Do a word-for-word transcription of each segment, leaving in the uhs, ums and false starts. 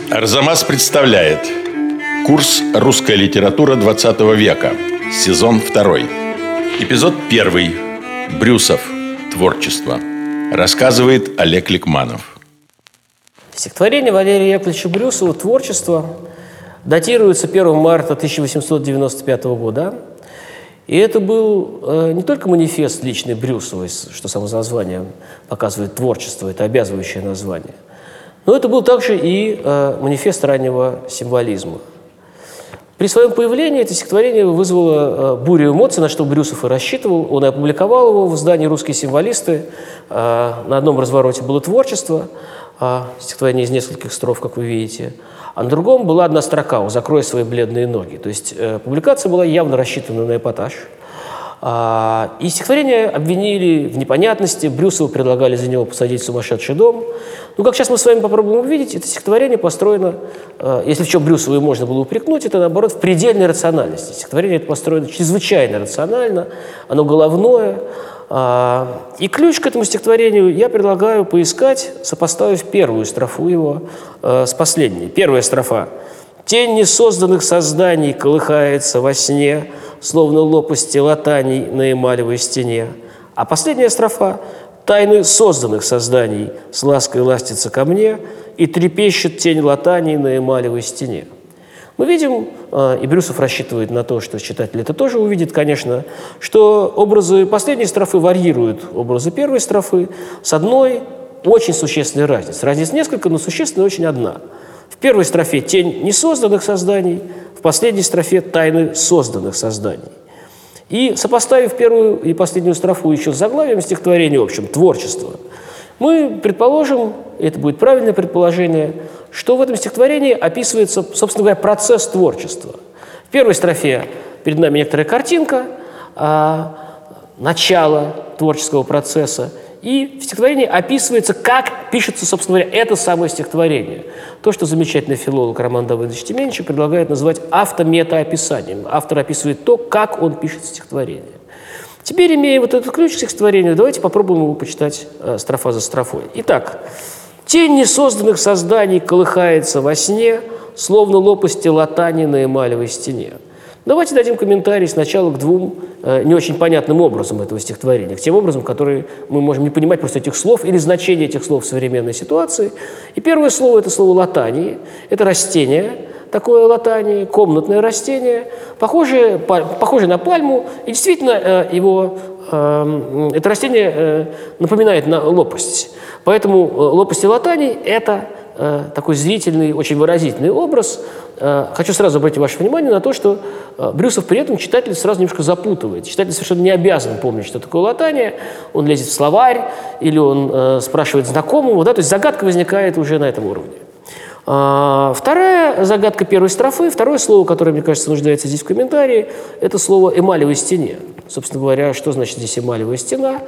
Арзамас представляет курс «Русская литература двадцатого века», сезон второй. Эпизод первый. Брюсов. Творчество. Рассказывает Олег Ликманов. Стихотворение Валерия Яковлевича Брюсова «Творчество» датируется первого марта тысяча восемьсот девяносто пятого года. И это был э, не только манифест личный Брюсова, что само название показывает творчество, это обязывающее название, но это был также и э, манифест раннего символизма. При своем появлении это стихотворение вызвало э, бурю эмоций, на что Брюсов и рассчитывал. Он и опубликовал его в издании «Русские символисты». Э, на одном развороте было творчество, э, стихотворение из нескольких строф, как вы видите, а на другом была одна строка «Закрой свои бледные ноги». То есть э, публикация была явно рассчитана на эпатаж. А, и стихотворение обвинили в непонятности, Брюсову предлагали за него посадить в сумасшедший дом. Ну, как сейчас мы с вами попробуем увидеть, это стихотворение построено, э, если в чем Брюсову и можно было упрекнуть, это, наоборот, в предельной рациональности. Стихотворение это построено чрезвычайно рационально, оно головное. А, и ключ к этому стихотворению я предлагаю поискать, сопоставив первую строфу его э, с последней. Первая строфа. «Тень несозданных созданий колыхается во сне, словно лопасти латаний на эмалевой стене». А последняя строфа «Тайны созданных созданий с лаской ластится ко мне, и трепещет тень латаний на эмалевой стене». Мы видим, и Брюсов рассчитывает на то, что читатель это тоже увидит, конечно, что образы последней строфы варьируют образы первой строфы с одной очень существенной разницей. Разница несколько, но существенная очень одна. В первой строфе «Тень несозданных созданий», в последней строфе «Тайны созданных созданий». И сопоставив первую и последнюю строфу еще с заглавием стихотворения, в общем, «Творчество», мы предположим, это будет правильное предположение, что в этом стихотворении описывается, собственно говоря, процесс творчества. В первой строфе перед нами некоторая картинка, а, начало творческого процесса, и в стихотворении описывается, как пишется, собственно говоря, это самое стихотворение. То, что замечательный филолог Роман Давыдович Тюменчик предлагает назвать автометаописанием. Автор описывает то, как он пишет стихотворение. Теперь, имея вот этот ключ к стихотворению, давайте попробуем его почитать э, строфа за строфой. Итак. «Тень несозданных созданий колыхается во сне, словно лопасти латани на эмалевой стене». Давайте дадим комментарий сначала к двум э, не очень понятным образом этого стихотворения, к тем образом, которые мы можем не понимать просто этих слов или значения этих слов в современной ситуации. И первое слово – это слово «латании». Это растение, такое латании, комнатное растение, похожее, похожее на пальму. И действительно, э, его, э, это растение э, напоминает на лопасть. Поэтому лопасти латаний – это э, такой зрительный, очень выразительный образ. Э, хочу сразу обратить ваше внимание на то, что э, Брюсов при этом читатель сразу немножко запутывает. Читатель совершенно не обязан помнить, что такое латание. Он лезет в словарь или он э, спрашивает знакомого. Да? То есть загадка возникает уже на этом уровне. А, вторая загадка первой строфы, второе слово, которое, мне кажется, нуждается здесь в комментарии, это слово «эмалевой стене». Собственно говоря, что значит здесь эмалевая стена?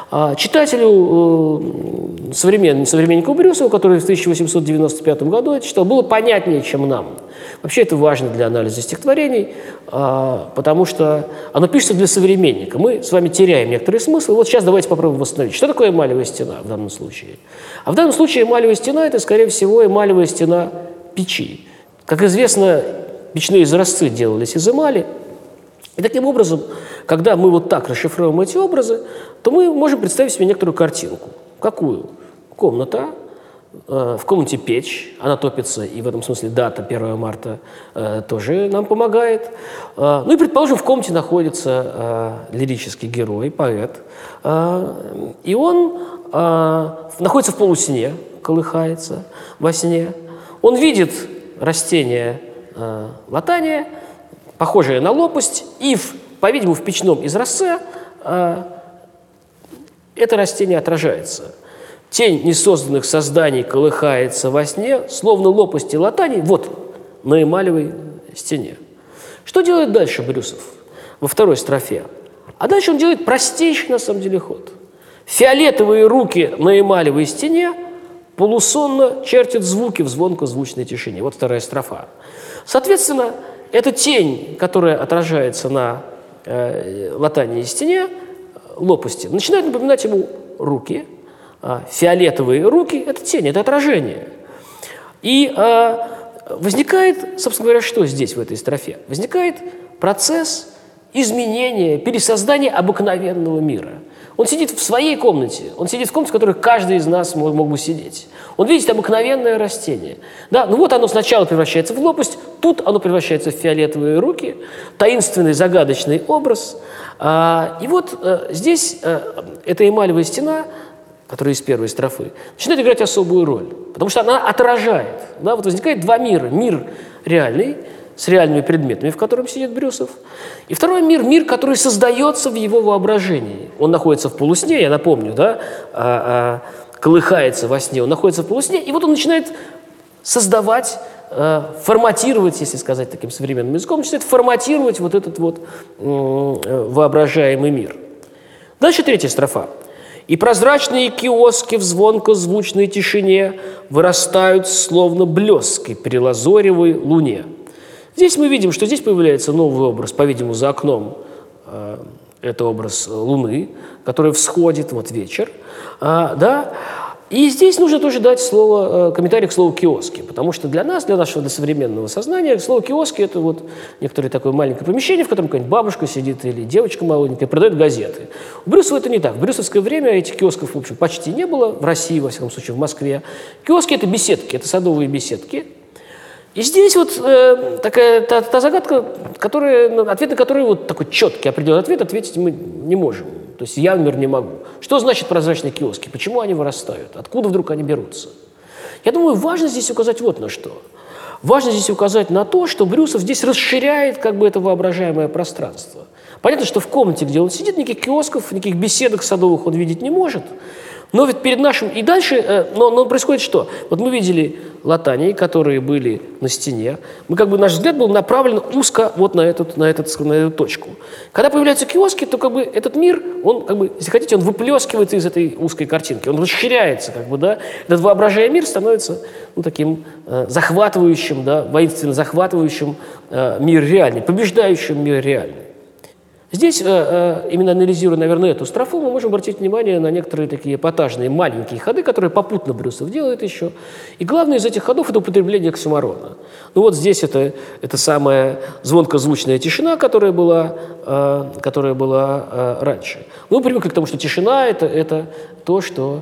Читателю, э, современному, современнику Брюсова, который в тысяча восемьсот девяносто пятом году это читал, было понятнее, чем нам. Вообще это важно для анализа стихотворений, э, потому что оно пишется для современника. Мы с вами теряем некоторые смыслы. Вот сейчас давайте попробуем восстановить. Что такое эмалевая стена в данном случае? А в данном случае эмалевая стена – это, скорее всего, эмалевая стена печи. Как известно, печные изразцы делались из эмали. И таким образом, когда мы вот так расшифровываем эти образы, то мы можем представить себе некоторую картинку. Какую? Комната, э, в комнате печь, она топится, и в этом смысле дата первого марта э, тоже нам помогает. Э, ну и, предположим, в комнате находится э, лирический герой, поэт, э, и он э, находится в полусне, колыхается во сне. Он видит растение э, латания, похожее на лопасть, и, в, по-видимому, в печном изразце э, это растение отражается. «Тень несозданных созданий колыхается во сне, словно лопасти латаний, вот, на эмалевой стене». Что делает дальше Брюсов во второй строфе? А дальше он делает простейший, на самом деле, ход. «Фиолетовые руки на эмалевой стене полусонно чертят звуки в звонко-звучной тишине». Вот вторая строфа. Соответственно, эта тень, которая отражается на э, латании стене, лопасти, начинает напоминать ему руки. А фиолетовые руки – это тень, это отражение. И э, возникает, собственно говоря, что здесь, в этой строфе? Возникает процесс изменения, пересоздания обыкновенного мира. Он сидит в своей комнате, он сидит в комнате, в которой каждый из нас мог, мог бы сидеть. Он видит обыкновенное растение. Да? Ну вот оно сначала превращается в лопасть, тут оно превращается в фиолетовые руки, таинственный, загадочный образ. А, и вот а, здесь а, эта эмалевая стена, которая из первой строфы, начинает играть особую роль, потому что она отражает. Да? Вот возникает два мира. Мир реальный, с реальными предметами, в котором сидит Брюсов. И второй мир – мир, который создается в его воображении. Он находится в полусне, я напомню, да, а, а, колыхается во сне, он находится в полусне, и вот он начинает создавать, а, форматировать, если сказать таким современным языком, начинает форматировать вот этот вот м, воображаемый мир. Дальше третья строфа. «И прозрачные киоски в звонко-звучной тишине вырастают, словно блески при лазоревой луне». Здесь мы видим, что здесь появляется новый образ, по-видимому, за окном. Э, это образ Луны, который всходит, вот вечер. А, да? И здесь нужно тоже дать слово, э, комментарий к слову «киоски», потому что для нас, для нашего современного сознания, слово «киоски» — это вот некоторое такое маленькое помещение, в котором какая-нибудь бабушка сидит или девочка молоденькая, продает газеты. У Брюсова это не так. В брюсовское время этих киосков, в общем, почти не было, в России, во всяком случае, в Москве. Киоски — это беседки, это садовые беседки. И здесь вот э, такая та, та загадка, которая, ответ на которую вот такой четкий, определенный ответ ответить мы не можем. То есть я, например, не могу. Что значит прозрачные киоски? Почему они вырастают? Откуда вдруг они берутся? Я думаю, важно здесь указать вот на что. Важно здесь указать на то, что Брюсов здесь расширяет как бы это воображаемое пространство. Понятно, что в комнате, где он сидит, никаких киосков, никаких беседок садовых он видеть не может. Но ведь перед нашим... И дальше... Но, но происходит что? Вот мы видели латании, которые были на стене. Мы как бы... Наш взгляд был направлен узко вот на эту, на этот, на эту точку. Когда появляются киоски, то как бы этот мир, он как бы, если хотите, он выплескивается из этой узкой картинки. Он расширяется как бы, да. Этот воображаемый мир становится ну, таким э, захватывающим, да, воинственно захватывающим э, мир реальный, побеждающим мир реальный. Здесь, именно анализируя, наверное, эту строфу, мы можем обратить внимание на некоторые такие эпатажные маленькие ходы, которые попутно Брюсов делает еще. И главное из этих ходов – это употребление оксюморона. Ну вот здесь это, это самая звонкозвучная тишина, которая была, которая была раньше. Мы привыкли к тому, что тишина – это, это то, что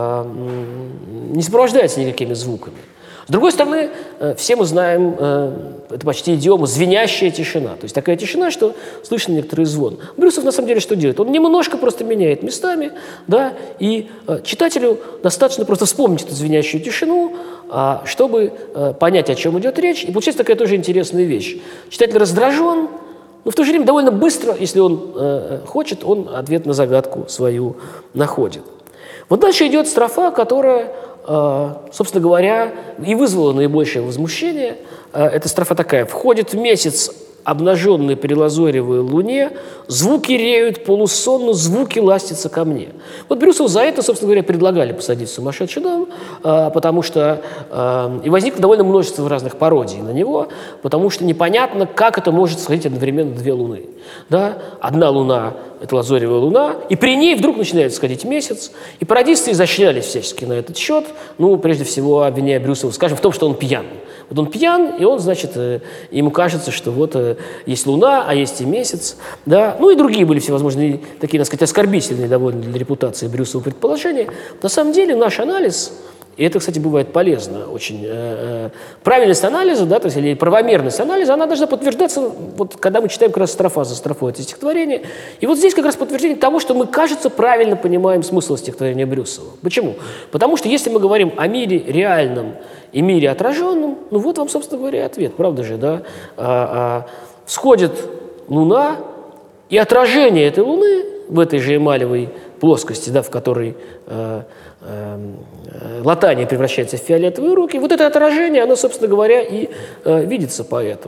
не сопровождается никакими звуками. С другой стороны, все мы знаем, это почти идиома, звенящая тишина. То есть такая тишина, что слышно некоторый звон. Брюсов на самом деле что делает? Он немножко просто меняет местами, да, и читателю достаточно просто вспомнить эту звенящую тишину, чтобы понять, о чем идет речь. И получается такая тоже интересная вещь. Читатель раздражен, но в то же время довольно быстро, если он хочет, он ответ на загадку свою находит. Вот дальше идет строфа, которая... собственно говоря, и вызвало наибольшее возмущение. Эта строфа такая. «Входит месяц, обнаженный при лазоревой луне, звуки реют полусонно, звуки ластятся ко мне». Вот Брюсову за это, собственно говоря, предлагали посадить в сумасшедший дом, потому что и возникло довольно множество разных пародий на него, потому что непонятно, как это может сходить одновременно две луны. Да? Одна луна – это лазоревая луна, и при ней вдруг начинает сходить месяц, и пародисты изощрялись всячески на этот счет, ну, прежде всего, обвиняя Брюсова, скажем, в том, что он пьян. Вот он пьян, и он, значит, ему кажется, что вот есть луна, а есть и месяц, да, ну и другие были всевозможные такие, так сказать, оскорбительные довольно для репутации Брюсова предположения. На самом деле наш анализ, и это, кстати, бывает полезно, очень э, правильность анализа, да, то есть, или правомерность анализа, она должна подтверждаться, вот, когда мы читаем как раз строфа за строфой это стихотворение. И вот здесь как раз подтверждение того, что мы, кажется, правильно понимаем смысл стихотворения Брюсова. Почему? Потому что если мы говорим о мире реальном и мире отраженном, ну вот вам, собственно говоря, ответ, правда же, да? А, а, всходит луна, и отражение этой луны в этой же эмалевой плоскости, да, в которой э, э, латания превращается в фиолетовые руки, вот это отражение, оно, собственно говоря, и э, видится поэтом.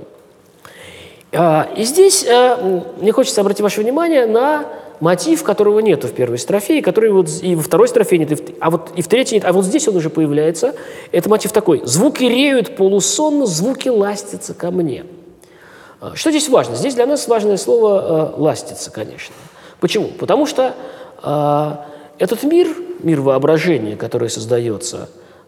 А, и здесь э, мне хочется обратить ваше внимание на мотив, которого нету в первой строфе, и который вот и во второй строфе нет, и в, а вот и в третьей нет, а вот здесь он уже появляется. Это мотив такой: «Звуки реют полусонно, звуки ластятся ко мне». Что здесь важно? Здесь для нас важное слово э, «ластится», конечно. Почему? Потому что э, этот мир, мир воображения, который создается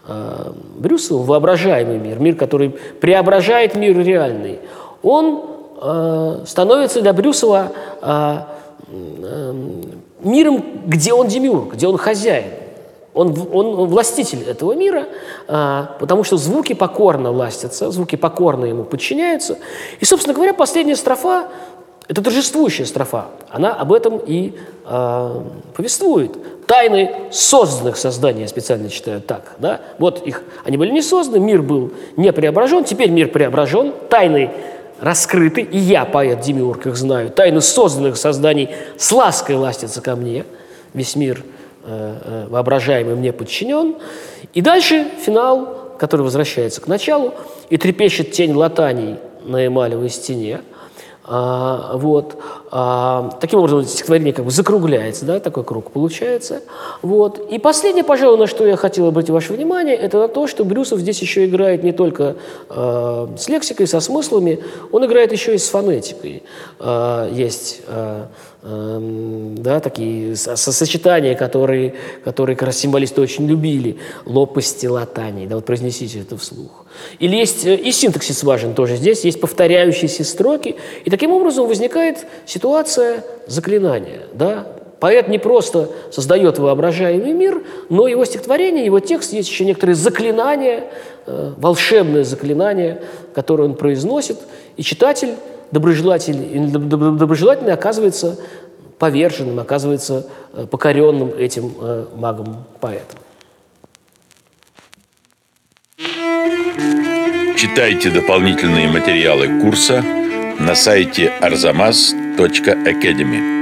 Брюсовым, воображаемый мир, мир, который преображает мир реальный, он э, становится для Брюсова э, э, миром, где он демиург, где он хозяин. Он, он властитель этого мира, э, потому что звуки покорно властятся, звуки покорно ему подчиняются. И, собственно говоря, последняя строфа – это торжествующая строфа. Она об этом и э, повествует. Тайны созданных созданий, я специально читаю так, да? Вот их, они были не созданы, мир был не преображен, теперь мир преображен, тайны раскрыты, и я, поэт Демиург, их знаю. Тайны созданных созданий с лаской властятся ко мне, весь мир э, э, воображаемый мне подчинен. И дальше финал, который возвращается к началу, и трепещет тень латаний на эмалевой стене. А, вот. А, таким образом, стихотворение как бы закругляется, да, такой круг получается. Вот. И последнее, пожалуй, на что я хотел обратить ваше внимание, это на то, что Брюсов здесь еще играет не только э, с лексикой, со смыслами, он играет еще и с фонетикой. Э, есть э, э, да, такие сочетания, которые, которые как раз символисты очень любили. Лопасти латаний. Да, вот произнесите это вслух. Или есть и синтаксис важен тоже. Здесь есть повторяющиеся строки, и таким образом возникает ситуация заклинания. Да? Поэт не просто создает воображаемый мир, но его стихотворение, его текст, есть еще некоторые заклинания, э, волшебное заклинание, которое он произносит, и читатель, доброжелатель, доброжелательный оказывается поверженным, оказывается э, покоренным этим э, магом-поэтом. Читайте дополнительные материалы курса на сайте арзамас точка академи.